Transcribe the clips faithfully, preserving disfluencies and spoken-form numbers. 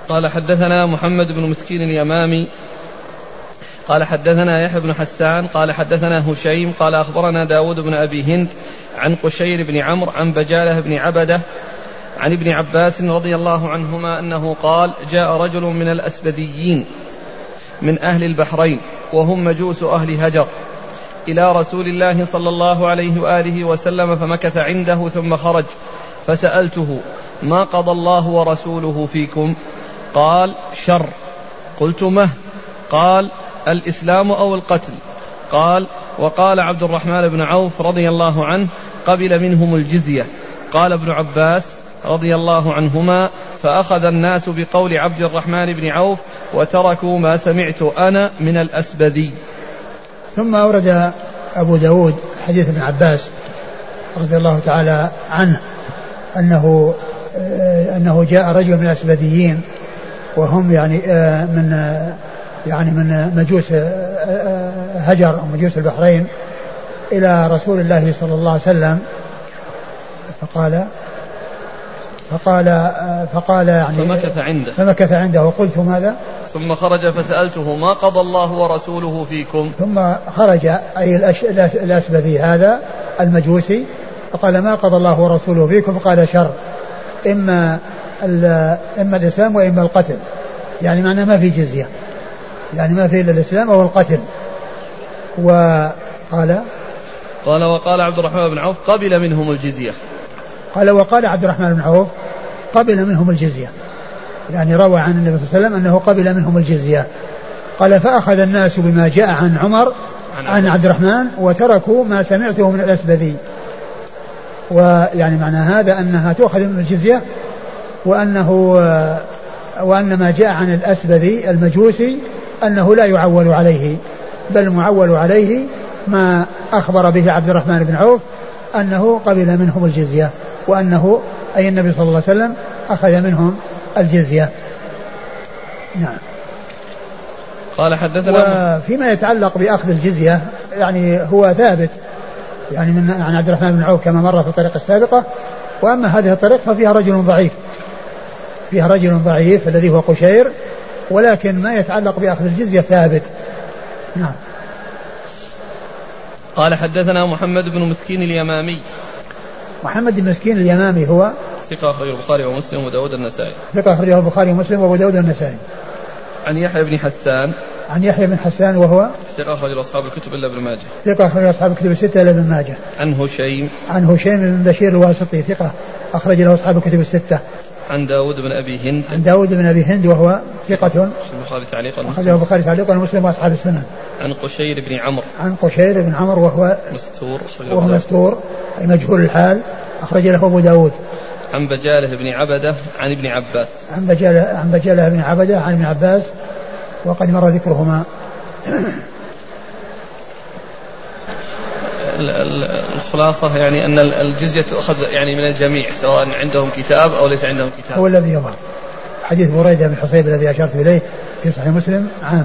قال حدثنا محمد بن مسكين اليمامي قال حدثنا يحيى بن حسان قال حدثنا هشيم قال أخبرنا داود بن أبي هند عن قشير بن عمرو عن بجالة بن عبدة عن ابن عباس رضي الله عنهما أنه قال جاء رجل من الأسبديين من أهل البحرين وهم مجوس أهل هجر إلى رسول الله صلى الله عليه وآله وسلم فمكث عنده ثم خرج فسألته ما قضى الله ورسوله فيكم؟ قال شر. قلت مه؟ قال الإسلام أو القتل؟ قال وقال عبد الرحمن بن عوف رضي الله عنه قبل منهم الجزية. قال ابن عباس رضي الله عنهما فأخذ الناس بقول عبد الرحمن بن عوف وتركوا ما سمعت أنا من الأسبدي. ثم أورد أبو داود حديث ابن عباس رضي الله تعالى عنه أنه أنه جاء رجل من الأسبديين وهم يعني من يعني من مجوس هجر أو مجوس البحرين إلى رسول الله صلى الله عليه وسلم فقال فقال فقال يعني فمكث عنده فمكث عنده وقلت ماذا؟ ثم خرج فسألته ما قضى الله ورسوله فيكم؟ ثم خرج أي الأسبذي هذا المجوسي فقال ما قضى الله ورسوله فيكم؟ قال شر، إما إما الإسلام وإما القتل، يعني معناه ما في جزية، يعني ما في إلا الإسلام أو القتل. وقال قال وقال عبد الرحمن بن عوف قبل منهم الجزية. قال وقال عبد الرحمن بن عوف قبل منهم الجزية، يعني روى عن النبي صلى الله عليه وسلم أنه قبل منهم الجزية. قال فأخذ الناس بما جاء عن عمر عن عبد الرحمن وتركوا ما سمعته من الأسبذي. ويعني معنى هذا أنها تؤخذ من الجزية، وأنه وأن ما جاء عن الأسبذي المجوسي أنه لا يعول عليه، بل معول عليه ما أخبر به عبد الرحمن بن عوف أنه قبل منهم الجزية، وأنه أي النبي صلى الله عليه وسلم أخذ منهم الجزية. نعم. قال حدثنا وفيما يتعلق بأخذ الجزية يعني هو ثابت يعني من عن عبد الرحمن بن عوف كما مر في الطريقة السابقة. وأما هذه الطريقة ففيها رجل ضعيف، فيها رجل ضعيف الذي هو قشير، ولكن ما يتعلق بأخذ الجزية ثابت. نعم. قال حدثنا محمد بن مسكين اليمامي. محمد بن مسكين اليمامي هو ثقة أخرجه البخاري ومسلم وداود النسائي. ثقة أخرجه البخاري ومسلم وأبو داود النسائي. عن يحيى بن حسان. عن يحيى بن حسان وهو ثقة أخرجه أصحاب الكتب إلا ابن ماجه. ثقة أخرجه أصحاب الكتب الستة إلا ابن ماجه. عن هشيم. عن هشيم بن بشير الواسطي ثقة أخرج له أصحاب الكتب الستة. عن داود بن أبي هند. عن داود بن أبي هند وهو ثقة البخاري تعليقا أخرجه البخاري تعليقا ومسلم وأصحاب السنن. عن قشير بن عمرو. عن قشير بن عمرو وهو مستور وهو مستور أي مجهول الحال أخرج له أبو داود. عن بجالة بن عبدة عن ابن عباس. عن بجالة عن بجالة بن عبدة عن ابن عباس وقد مر ذكرهما. الخلاصة يعني أن الجزية تؤخذ يعني من الجميع سواء عندهم كتاب أو ليس عندهم كتاب. هو الذي يظهر حديث بريدة بن حصيب الذي أشرت إليه في صحيح مسلم عام.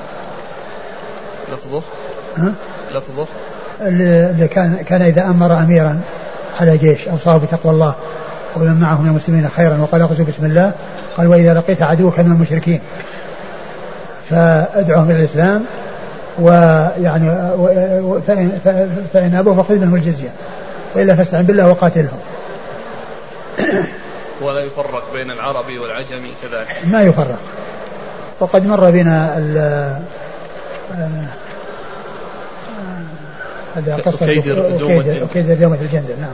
لفظه ها؟ لفظه اللي كان كان إذا أمر أميرا على جيش أوصاه بتقوى الله ومن معه من المسلمين خيرا وقال اغزوا بسم الله، قال وإذا لقيت عدوك من المشركين فادعهم إلى الإسلام ويعني فإن, فإن أبوا فخذ منهم الجزية وإلا فاستعن بالله وقاتلهم. ولا يفرق بين العربي والعجمي كذلك. ما يفرق. وقد مر بنا هذا قصة أكيدر دومة الجندل. نعم.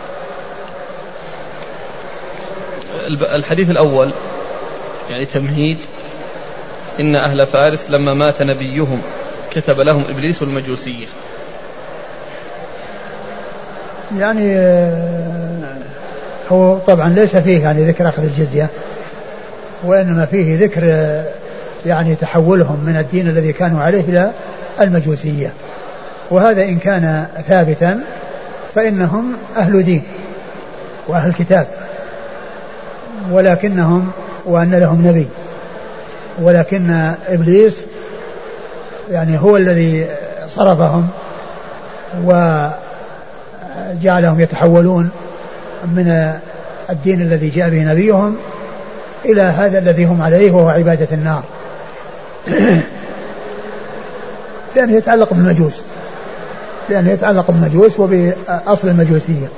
الحديث الأول يعني تمهيد. إن أهل فارس لما مات نبيهم كتب لهم إبليس المجوسية. يعني هو طبعا ليس فيه يعني ذكر أخذ الجزية، وإنما فيه ذكر يعني تحولهم من الدين الذي كانوا عليه إلى المجوسية، وهذا إن كان ثابتا فإنهم أهل دين وأهل كتاب، ولكنهم وأن لهم نبي، ولكن إبليس يعني هو الذي صرفهم وجعلهم يتحولون من الدين الذي جاء به نبيهم إلى هذا الذي هم عليه وهو عبادة النار لأنه يتعلق بالمجوس لأنه يتعلق بالمجوس وبأصل المجوسية.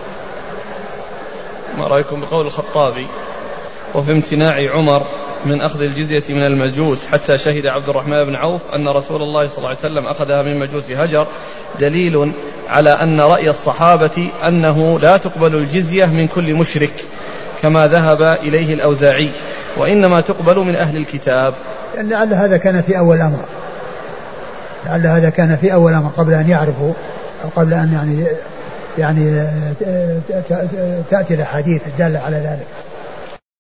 ما رأيكم بقول الخطابي وفي امتناع عمر من أخذ الجزية من المجوس حتى شهد عبد الرحمن بن عوف أن رسول الله صلى الله عليه وسلم أخذها من مجوس هجر دليل على أن رأي الصحابة أنه لا تقبل الجزية من كل مشرك كما ذهب إليه الأوزاعي وإنما تقبل من أهل الكتاب. لعل هذا كان في أول أمر لعل هذا كان في أول أمر قبل أن يعرفوا أو قبل أن يعني يعني تأتي الأحاديث الدالة على ذلك.